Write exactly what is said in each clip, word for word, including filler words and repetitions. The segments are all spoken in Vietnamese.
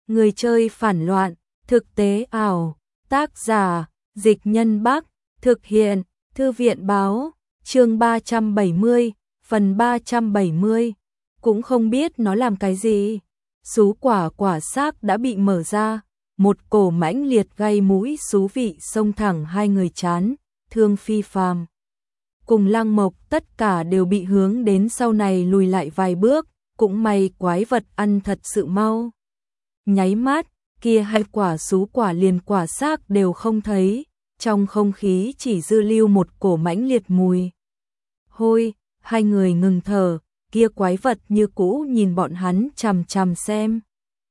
Người chơi phản loạn, thực tế ảo, tác giả, Dịch Nhân Bắc, thực hiện, Thư viện báo, chương ba trăm bảy mươi, phần ba trăm bảy mươi, cũng không biết nó làm cái gì. Sú quả quả xác đã bị mở ra, một cổ mãnh liệt gây mũi xú vị xông thẳng hai người chán, Thương Phi Phàm cùng Lăng Mộc tất cả đều bị hướng đến sau này lùi lại vài bước, cũng may quái vật ăn thật sự mau. Nháy mắt, kia hai quả sú quả liền quả xác đều không thấy, trong không khí chỉ dư lưu một cổ mãnh liệt mùi hôi, hai người ngừng thở, kia quái vật như cũ nhìn bọn hắn chằm chằm xem.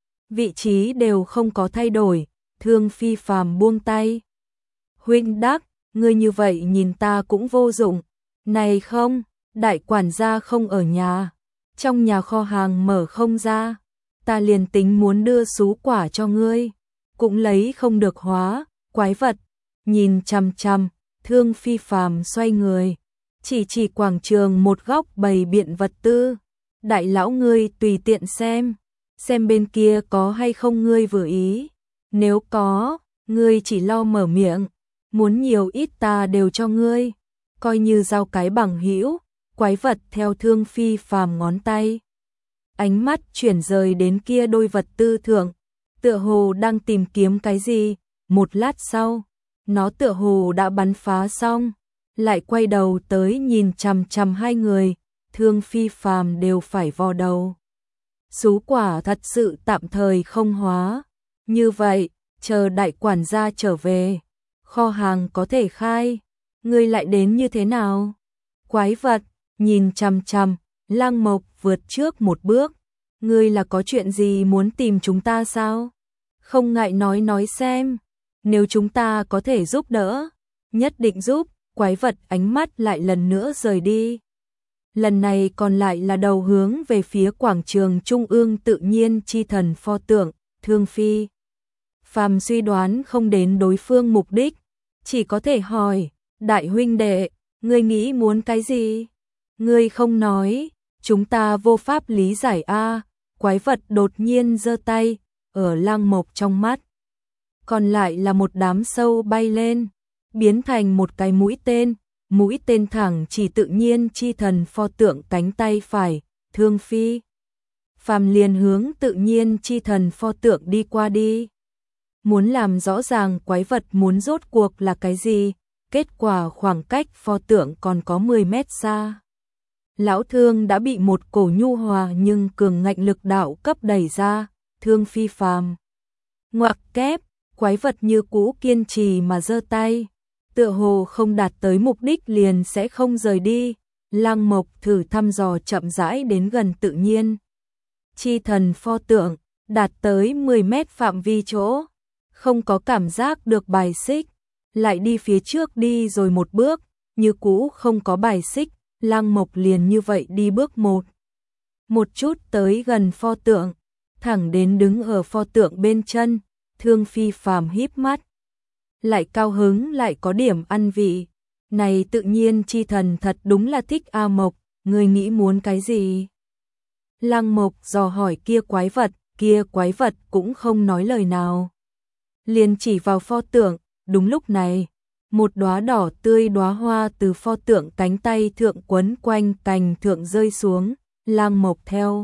Vị trí đều không có thay đổi, Thương Phi Phàm buông tay. Huynh đắc, ngươi như vậy nhìn ta cũng vô dụng. Này không, đại quản gia không ở nhà, trong nhà kho hàng mở không ra, ta liền tính muốn đưa sú quả cho ngươi, cũng lấy không được hóa, quái vật, nhìn chằm chằm, Thương Phi Phàm xoay người, chỉ chỉ quảng trường một góc bày biện vật tư, đại lão ngươi tùy tiện xem, xem bên kia có hay không ngươi vừa ý, nếu có, ngươi chỉ lo mở miệng, muốn nhiều ít ta đều cho ngươi. Coi như giao cái bằng hữu, quái vật theo Thương Phi Phàm ngón tay. Ánh mắt chuyển rời đến kia đôi vật tư thượng, tựa hồ đang tìm kiếm cái gì, một lát sau, nó tựa hồ đã bắn phá xong, lại quay đầu tới nhìn chằm chằm hai người, Thương Phi Phàm đều phải vò đầu. Sú quả thật sự tạm thời không hóa, như vậy, chờ đại quản gia trở về, kho hàng có thể khai. Ngươi lại đến như thế nào? Quái vật, nhìn chằm chằm, Lăng Mộc vượt trước một bước. Ngươi là có chuyện gì muốn tìm chúng ta sao? Không ngại nói nói xem. Nếu chúng ta có thể giúp đỡ, nhất định giúp. Quái vật ánh mắt lại lần nữa rời đi. Lần này còn lại là đầu hướng về phía quảng trường trung ương tự nhiên chi thần pho tượng, Thương Phi. Phàm suy đoán không đến đối phương mục đích, chỉ có thể hỏi. Đại huynh đệ, ngươi nghĩ muốn cái gì? Ngươi không nói, chúng ta vô pháp lý giải a. Quái vật đột nhiên giơ tay, ở Lăng Mộc trong mắt. Còn lại là một đám sâu bay lên, biến thành một cái mũi tên, mũi tên thẳng chỉ tự nhiên chi thần pho tượng cánh tay phải, Thương Phi. Phàm liền hướng tự nhiên chi thần pho tượng đi qua đi. Muốn làm rõ ràng quái vật muốn rốt cuộc là cái gì? Kết quả khoảng cách pho tượng còn có mười mét xa. Lão Thương đã bị một cổ nhu hòa nhưng cường ngạnh lực đạo cấp đẩy ra, Thương Phi Phàm. Ngoặc kép, quái vật như cũ kiên trì mà giơ tay, tựa hồ không đạt tới mục đích liền sẽ không rời đi. Lăng Mộc thử thăm dò chậm rãi đến gần tự nhiên. Chi thần pho tượng, đạt tới mười mét phạm vi chỗ, không có cảm giác được bài xích. Lại đi phía trước đi rồi một bước, như cũ không có bài xích, Lăng Mộc liền như vậy đi bước một. Một chút tới gần pho tượng, thẳng đến đứng ở pho tượng bên chân, Thương Phi Phàm híp mắt. Lại cao hứng lại có điểm ăn vị, này tự nhiên chi thần thật đúng là thích A Mộc, người nghĩ muốn cái gì? Lăng Mộc dò hỏi kia quái vật, kia quái vật cũng không nói lời nào. Liền chỉ vào pho tượng. Đúng lúc này, một đóa đỏ tươi đóa hoa từ pho tượng cánh tay thượng quấn quanh cành thượng rơi xuống, Lăng Mộc theo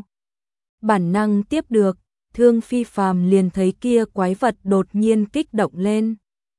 bản năng tiếp được, Thương Phi Phàm liền thấy kia quái vật đột nhiên kích động lên.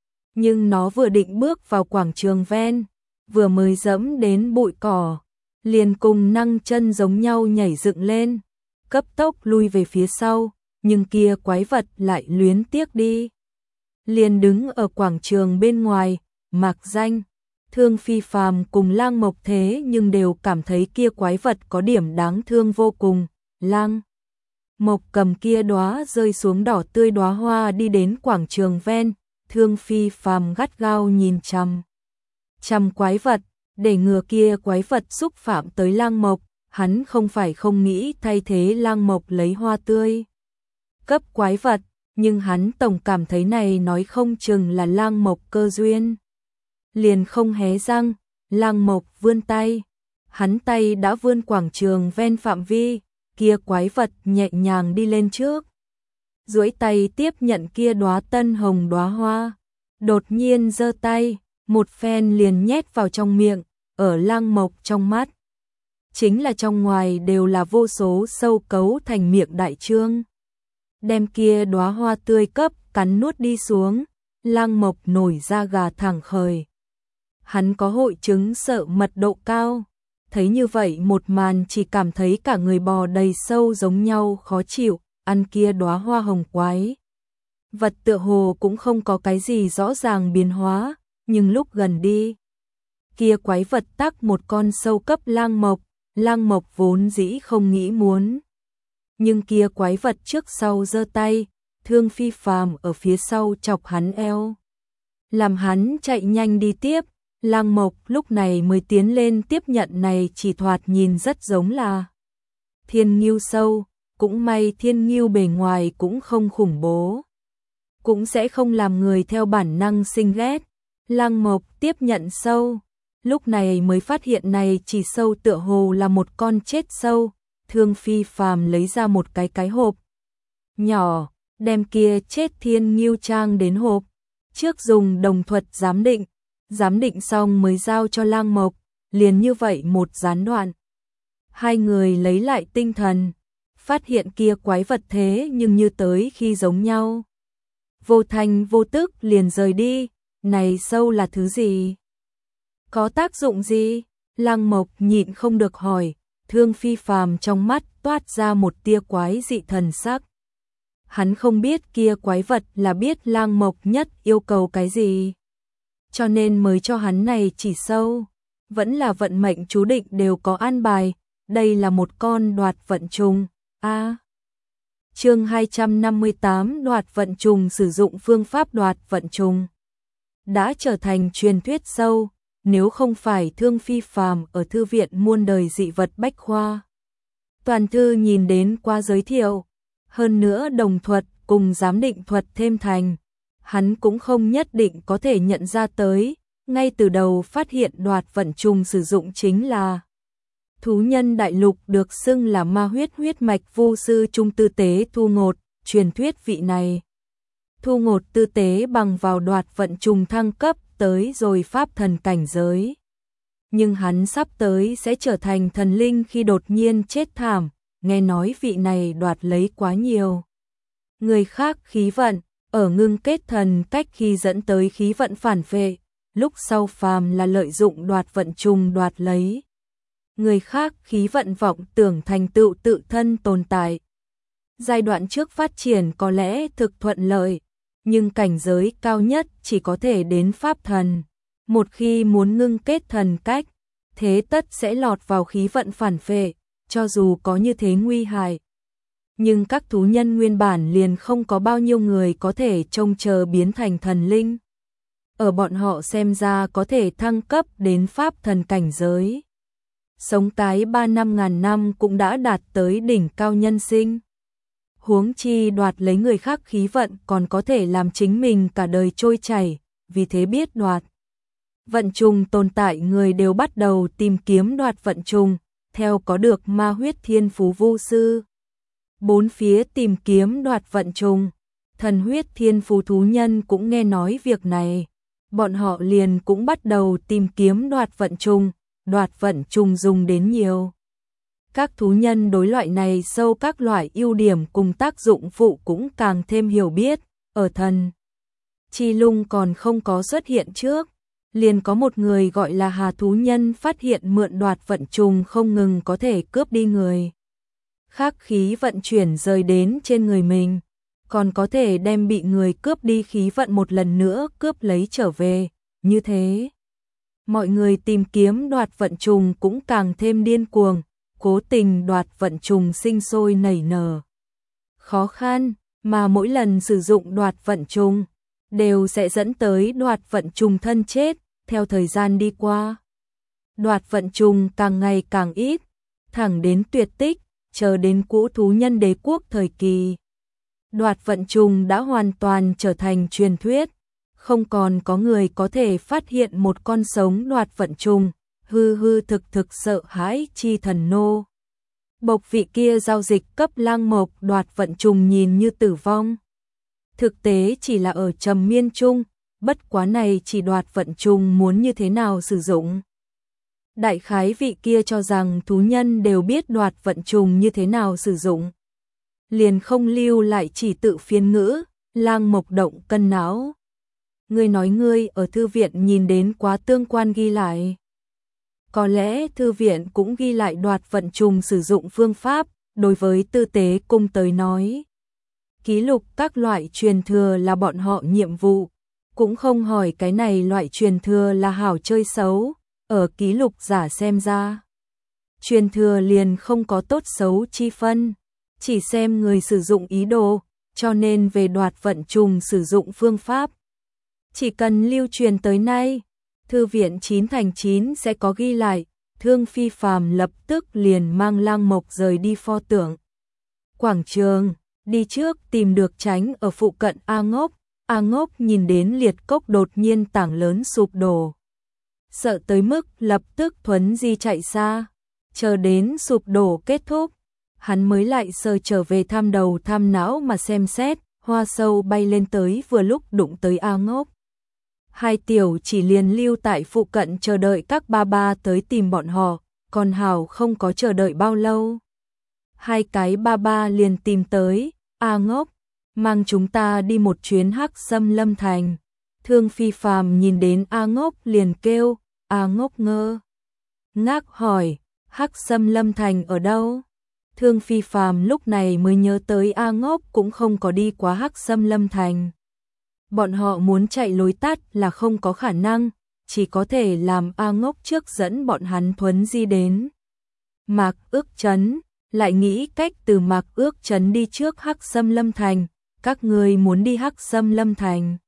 Nhưng nó vừa định bước vào quảng trường ven, vừa mới dẫm đến bụi cỏ, liền cùng năng chân giống nhau nhảy dựng lên, cấp tốc lui về phía sau, nhưng kia quái vật lại luyến tiếc đi. Liền đứng ở quảng trường bên ngoài, mạc danh, Thương Phi Phàm cùng Lăng Mộc thế nhưng đều cảm thấy kia quái vật có điểm đáng thương vô cùng. Lăng Mộc cầm kia đóa rơi xuống đỏ tươi đóa hoa đi đến quảng trường ven, Thương Phi Phàm gắt gao nhìn chằm chằm quái vật, để ngừa kia quái vật xúc phạm tới Lăng Mộc, hắn không phải không nghĩ thay thế Lăng Mộc lấy hoa tươi cấp quái vật. Nhưng hắn tổng cảm thấy này nói không chừng là Lăng Mộc cơ duyên. Liền không hé răng, Lăng Mộc vươn tay. Hắn tay đã vươn quảng trường ven phạm vi, kia quái vật nhẹ nhàng đi lên trước. duỗi tay tiếp nhận kia đóa tân hồng đóa hoa, đột nhiên giơ tay, một phen liền nhét vào trong miệng, ở Lăng Mộc trong mắt. Chính là trong ngoài đều là vô số sâu cấu thành miệng đại trương. Đem kia đóa hoa tươi cấp cắn nuốt đi xuống, Lăng Mộc nổi da gà thẳng khởi. Hắn có hội chứng sợ mật độ cao, thấy như vậy một màn chỉ cảm thấy cả người bò đầy sâu giống nhau khó chịu, ăn kia đóa hoa hồng quái. Vật tựa hồ cũng không có cái gì rõ ràng biến hóa, nhưng lúc gần đi, kia quái vật tắc một con sâu cấp Lăng Mộc, Lăng Mộc vốn dĩ không nghĩ muốn. Nhưng kia quái vật trước sau giơ tay, Thương Phi Phàm ở phía sau chọc hắn eo. Làm hắn chạy nhanh đi tiếp, Lăng Mộc lúc này mới tiến lên tiếp nhận này chỉ thoạt nhìn rất giống là thiên ngưu sâu, cũng may thiên ngưu bề ngoài cũng không khủng bố. Cũng sẽ không làm người theo bản năng sinh ghét. Lăng Mộc tiếp nhận sâu, lúc này mới phát hiện này chỉ sâu tựa hồ là một con chết sâu. Thương Phi Phàm lấy ra một cái cái hộp nhỏ, đem kia chết thiên ngưu trang đến hộp, trước dùng đồng thuật giám định, giám định xong mới giao cho Lăng Mộc, liền như vậy một gián đoạn. Hai người lấy lại tinh thần, phát hiện kia quái vật thế nhưng như tới khi giống nhau. Vô thanh vô tức liền rời đi, này sâu là thứ gì? Có tác dụng gì? Lăng Mộc nhịn không được hỏi. Thương Phi Phàm trong mắt toát ra một tia quái dị thần sắc. Hắn không biết kia quái vật là biết Lăng Mộc nhất yêu cầu cái gì, cho nên mới cho hắn này chỉ sâu. Vẫn là vận mệnh chú định đều có an bài, đây là một con đoạt vận trùng. A. À, chương hai trăm năm mươi tám đoạt vận trùng sử dụng phương pháp đoạt vận trùng. Đã trở thành truyền thuyết sâu. Nếu không phải Thương Phi Phàm ở thư viện muôn đời dị vật bách khoa, toàn thư nhìn đến qua giới thiệu, hơn nữa đồng thuật cùng giám định thuật thêm thành, hắn cũng không nhất định có thể nhận ra tới, ngay từ đầu phát hiện đoạt vận trùng sử dụng chính là thú nhân đại lục được xưng là ma huyết huyết mạch vu sư trung tư tế Thu Ngột, truyền thuyết vị này. Thu Ngột tư tế bằng vào đoạt vận trùng thăng cấp tới rồi pháp thần cảnh giới. Nhưng hắn sắp tới sẽ trở thành thần linh khi đột nhiên chết thảm, nghe nói vị này đoạt lấy quá nhiều người khác khí vận, ở ngưng kết thần cách khi dẫn tới khí vận phản vệ, lúc sau phàm là lợi dụng đoạt vận trùng đoạt lấy người khác khí vận vọng tưởng thành tựu tự thân tồn tại. Giai đoạn trước phát triển có lẽ thực thuận lợi, nhưng cảnh giới cao nhất chỉ có thể đến pháp thần. Một khi muốn ngưng kết thần cách, thế tất sẽ lọt vào khí vận phản phệ, cho dù có như thế nguy hại. Nhưng các thú nhân nguyên bản liền không có bao nhiêu người có thể trông chờ biến thành thần linh. Ở bọn họ xem ra có thể thăng cấp đến pháp thần cảnh giới. Sống tái ba năm ngàn năm cũng đã đạt tới đỉnh cao nhân sinh. Huống chi đoạt lấy người khác khí vận còn có thể làm chính mình cả đời trôi chảy, vì thế biết đoạt vận trùng tồn tại người đều bắt đầu tìm kiếm đoạt vận trùng, theo có được ma huyết thiên phú vu sư. Bốn phía tìm kiếm đoạt vận trùng, thần huyết thiên phú thú nhân cũng nghe nói việc này, bọn họ liền cũng bắt đầu tìm kiếm đoạt vận trùng, đoạt vận trùng dùng đến nhiều. Các thú nhân đối loại này sâu các loại ưu điểm cùng tác dụng phụ cũng càng thêm hiểu biết, ở thần Chi Lung còn không có xuất hiện trước, liền có một người gọi là Hà thú nhân phát hiện mượn đoạt vận trùng không ngừng có thể cướp đi người khác khí vận chuyển rời đến trên người mình, còn có thể đem bị người cướp đi khí vận một lần nữa cướp lấy trở về, như thế. Mọi người tìm kiếm đoạt vận trùng cũng càng thêm điên cuồng, cố tình đoạt vận trùng sinh sôi nảy nở. Khó khăn, mà mỗi lần sử dụng đoạt vận trùng, đều sẽ dẫn tới đoạt vận trùng thân chết, theo thời gian đi qua. Đoạt vận trùng càng ngày càng ít, thẳng đến tuyệt tích, chờ đến cũ thú nhân đế quốc thời kỳ. Đoạt vận trùng đã hoàn toàn trở thành truyền thuyết, không còn có người có thể phát hiện một con sống đoạt vận trùng, hư hư thực thực sợ hãi chi thần nô. Bộc vị kia giao dịch cấp Lang Mộc đoạt vận trùng nhìn như tử vong. Thực tế chỉ là ở trầm miên chung, bất quá này chỉ đoạt vận trùng muốn như thế nào sử dụng. Đại khái vị kia cho rằng thú nhân đều biết đoạt vận trùng như thế nào sử dụng. Liền không lưu lại chỉ tự phiên ngữ, Lang Mộc động cân não. Ngươi nói ngươi ở thư viện nhìn đến quá tương quan ghi lại. Có lẽ thư viện cũng ghi lại đoạt vận trùng sử dụng phương pháp, đối với tư tế cung tới nói. Ký lục các loại truyền thừa là bọn họ nhiệm vụ, cũng không hỏi cái này loại truyền thừa là hảo chơi xấu, ở ký lục giả xem ra. Truyền thừa liền không có tốt xấu chi phân, chỉ xem người sử dụng ý đồ, cho nên về đoạt vận trùng sử dụng phương pháp. Chỉ cần lưu truyền tới nay, thư viện chín thành chín sẽ có ghi lại, Thương Phi Phàm lập tức liền mang Lang Mộc rời đi pho tượng. Quảng trường, đi trước tìm được tránh ở phụ cận A Ngốc, A Ngốc nhìn đến liệt cốc đột nhiên tảng lớn sụp đổ. Sợ tới mức lập tức thuấn di chạy xa, chờ đến sụp đổ kết thúc, hắn mới lại sờ trở về tham đầu tham não mà xem xét, hoa sâu bay lên tới vừa lúc đụng tới A Ngốc. Hai tiểu chỉ liền lưu tại phụ cận chờ đợi các ba ba tới tìm bọn họ, còn hảo không có chờ đợi bao lâu. Hai cái ba ba liền tìm tới, A Ngốc, mang chúng ta đi một chuyến Hắc Sâm Lâm Thành. Thương Phi Phàm nhìn đến A Ngốc liền kêu, A Ngốc ngơ ngác hỏi, Hắc Sâm Lâm Thành ở đâu? Thương Phi Phàm lúc này mới nhớ tới A Ngốc cũng không có đi qua Hắc Sâm Lâm Thành. Bọn họ muốn chạy lối tắt là không có khả năng, chỉ có thể làm A Ngốc trước dẫn bọn hắn thuấn di đến Mạc Ước Trấn, lại nghĩ cách từ Mạc Ước Trấn đi trước Hắc Sâm Lâm Thành. Các người muốn đi Hắc Sâm Lâm Thành?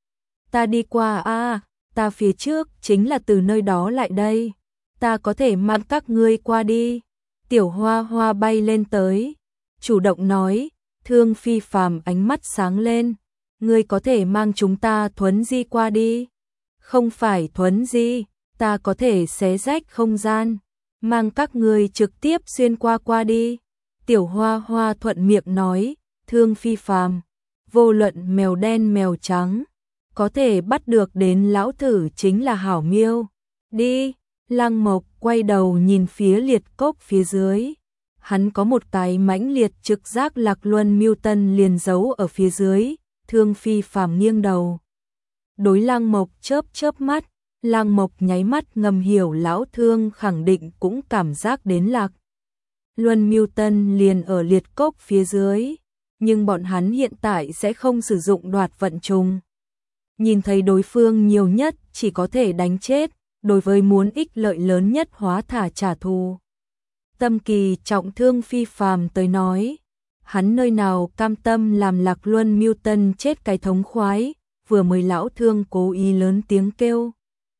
Ta đi qua a, ta phía trước chính là từ nơi đó lại đây. Ta có thể mang các ngươi qua đi. Tiểu Hoa Hoa bay lên tới, chủ động nói. Thương Phi Phàm ánh mắt sáng lên. Ngươi có thể mang chúng ta thuấn di qua đi. Không phải thuấn di, ta có thể xé rách không gian, mang các ngươi trực tiếp xuyên qua qua đi. Tiểu Hoa Hoa thuận miệng nói. Thương Phi Phàm, vô luận mèo đen mèo trắng, có thể bắt được đến lão thử chính là hảo miêu. Đi, Lang Mộc quay đầu nhìn phía liệt cốc phía dưới. Hắn có một cái mãnh liệt trực giác Lạc Luân Miêu Tân liền giấu ở phía dưới. Thương Phi Phàm nghiêng đầu, đối Lang Mộc chớp chớp mắt. Lang Mộc nháy mắt ngầm hiểu lão Thương khẳng định cũng cảm giác đến Lạc Luân Miêu Tân liền ở liệt cốc phía dưới. Nhưng bọn hắn hiện tại sẽ không sử dụng đoạt vận trùng. Nhìn thấy đối phương nhiều nhất chỉ có thể đánh chết, đối với muốn ích lợi lớn nhất hóa thả trả thù. Tâm kỳ trọng Thương Phi Phàm tới nói, hắn nơi nào cam tâm làm Lạc Luân Miêu Tân chết cái thống khoái, vừa mới lão Thương cố ý lớn tiếng kêu.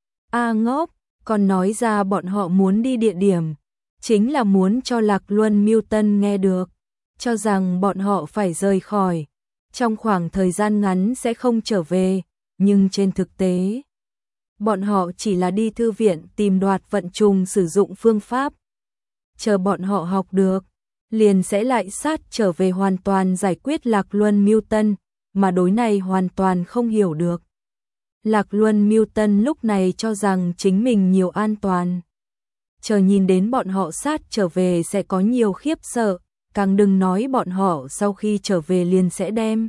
A Ngốc, còn nói ra bọn họ muốn đi địa điểm, chính là muốn cho Lạc Luân Miêu Tân nghe được. Cho rằng bọn họ phải rời khỏi, trong khoảng thời gian ngắn sẽ không trở về, nhưng trên thực tế, bọn họ chỉ là đi thư viện tìm đoạt vận trùng sử dụng phương pháp. Chờ bọn họ học được, liền sẽ lại sát trở về hoàn toàn giải quyết Lạc Luân Miêu Tân, mà đối này hoàn toàn không hiểu được. Lạc Luân Miêu Tân lúc này cho rằng chính mình nhiều an toàn. Chờ nhìn đến bọn họ sát trở về sẽ có nhiều khiếp sợ. Càng đừng nói bọn họ sau khi trở về liền sẽ đem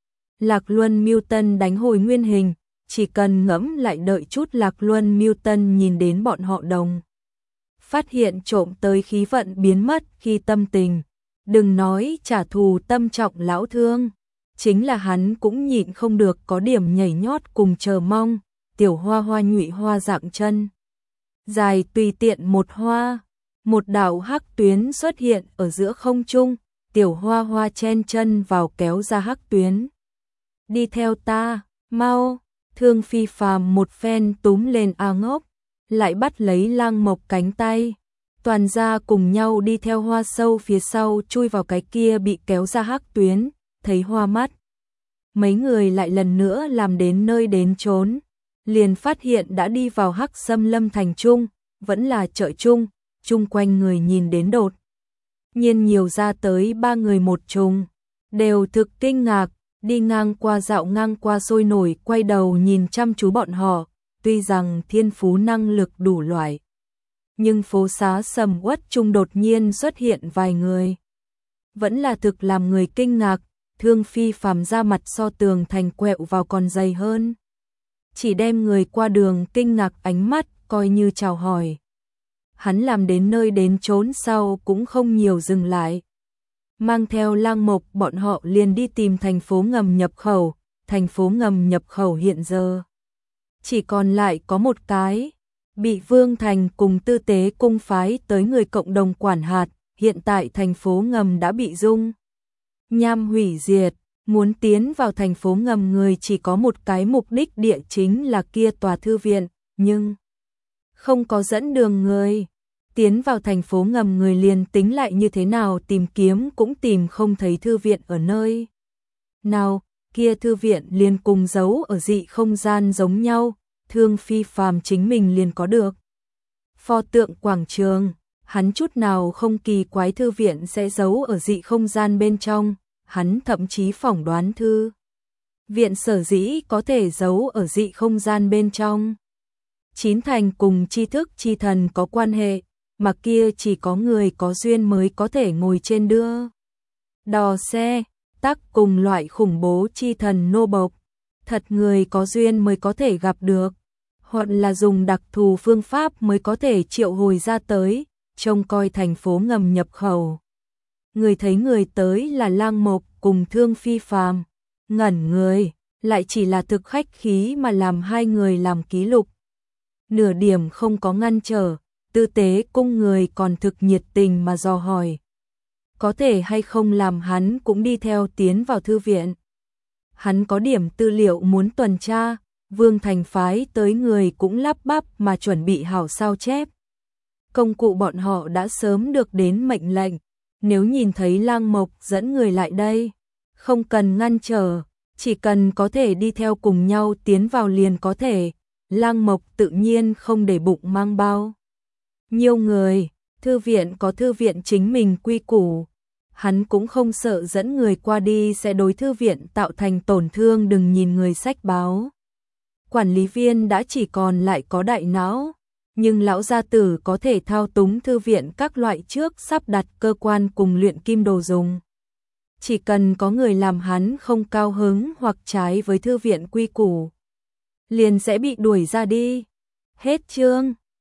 Lạc Luân Miêu Tân đánh hồi nguyên hình, chỉ cần ngẫm lại đợi chút Lạc Luân Miêu Tân nhìn đến bọn họ đồng. Phát hiện trộm tới khí vận biến mất khi tâm tình, đừng nói trả thù tâm trọng lão Thương, chính là hắn cũng nhịn không được có điểm nhảy nhót cùng chờ mong. Tiểu Hoa Hoa nhụy hoa dạng chân dài tùy tiện một hoa. Một đạo hắc tuyến xuất hiện ở giữa không trung, Tiểu Hoa Hoa chen chân vào kéo ra hắc tuyến. Đi theo ta, mau. Thương Phi Phàm một phen túm lên A Ngốc, lại bắt lấy Lang Mộc cánh tay. Toàn ra cùng nhau đi theo hoa sâu phía sau chui vào cái kia bị kéo ra hắc tuyến, thấy hoa mắt. Mấy người lại lần nữa làm đến nơi đến chốn, liền phát hiện đã đi vào Hắc Sâm Lâm Thành trung, vẫn là chợ trung. Chung quanh người nhìn đến đột nhiên nhiều ra tới ba người một trùng, đều thực kinh ngạc, đi ngang qua dạo ngang qua sôi nổi quay đầu nhìn chăm chú bọn họ, tuy rằng thiên phú năng lực đủ loại. Nhưng phố xá sầm uất chung đột nhiên xuất hiện vài người. Vẫn là thực làm người kinh ngạc, Thương Phi Phàm ra mặt so tường thành quẹo vào còn dày hơn. Chỉ đem người qua đường kinh ngạc ánh mắt coi như chào hỏi. Hắn làm đến nơi đến chốn sau cũng không nhiều dừng lại. Mang theo Lang Mộc bọn họ liền đi tìm thành phố ngầm nhập khẩu, thành phố ngầm nhập khẩu hiện giờ chỉ còn lại có một cái, bị Vương Thành cùng Tư Tế cung phái tới người cộng đồng quản hạt, hiện tại thành phố ngầm đã bị dung nham hủy diệt, muốn tiến vào thành phố ngầm người chỉ có một cái mục đích địa chính là kia tòa thư viện, nhưng không có dẫn đường người. Tiến vào thành phố ngầm người liền tính lại như thế nào tìm kiếm cũng tìm không thấy thư viện ở nơi nào, kia thư viện liền cùng giấu ở dị không gian giống nhau, Thương Phi Phàm chính mình liền có được. Pho tượng quảng trường, hắn chút nào không kỳ quái thư viện sẽ giấu ở dị không gian bên trong, hắn thậm chí phỏng đoán thư viện sở dĩ có thể giấu ở dị không gian bên trong. Chín thành cùng tri thức chi thần có quan hệ, mà kia chỉ có người có duyên mới có thể ngồi trên đưa đò xe, tác cùng loại khủng bố chi thần nô bộc, thật người có duyên mới có thể gặp được, hoặc là dùng đặc thù phương pháp mới có thể triệu hồi ra tới, trông coi thành phố ngầm nhập khẩu. Người thấy người tới là Lang Mộc cùng Thương Phi Phàm, ngẩn người, lại chỉ là thực khách khí mà làm hai người làm ký lục. Nửa điểm không có ngăn trở, Tư Tế cung người còn thực nhiệt tình mà dò hỏi. Có thể hay không làm hắn cũng đi theo tiến vào thư viện. Hắn có điểm tư liệu muốn tuần tra, Vương Thành phái tới người cũng lắp bắp mà chuẩn bị hảo sao chép. Công cụ bọn họ đã sớm được đến mệnh lệnh, nếu nhìn thấy Lang Mộc dẫn người lại đây, không cần ngăn trở, chỉ cần có thể đi theo cùng nhau tiến vào liền có thể. Lang Mộc tự nhiên không để bụng mang bao nhiêu người, thư viện có thư viện chính mình quy củ, hắn cũng không sợ dẫn người qua đi sẽ đối thư viện tạo thành tổn thương. Đừng nhìn người sách báo, quản lý viên đã chỉ còn lại có đại não, nhưng lão gia tử có thể thao túng thư viện các loại trước sắp đặt cơ quan cùng luyện kim đồ dùng. Chỉ cần có người làm hắn không cao hứng hoặc trái với thư viện quy củ, liền sẽ bị đuổi ra đi. Hết chương.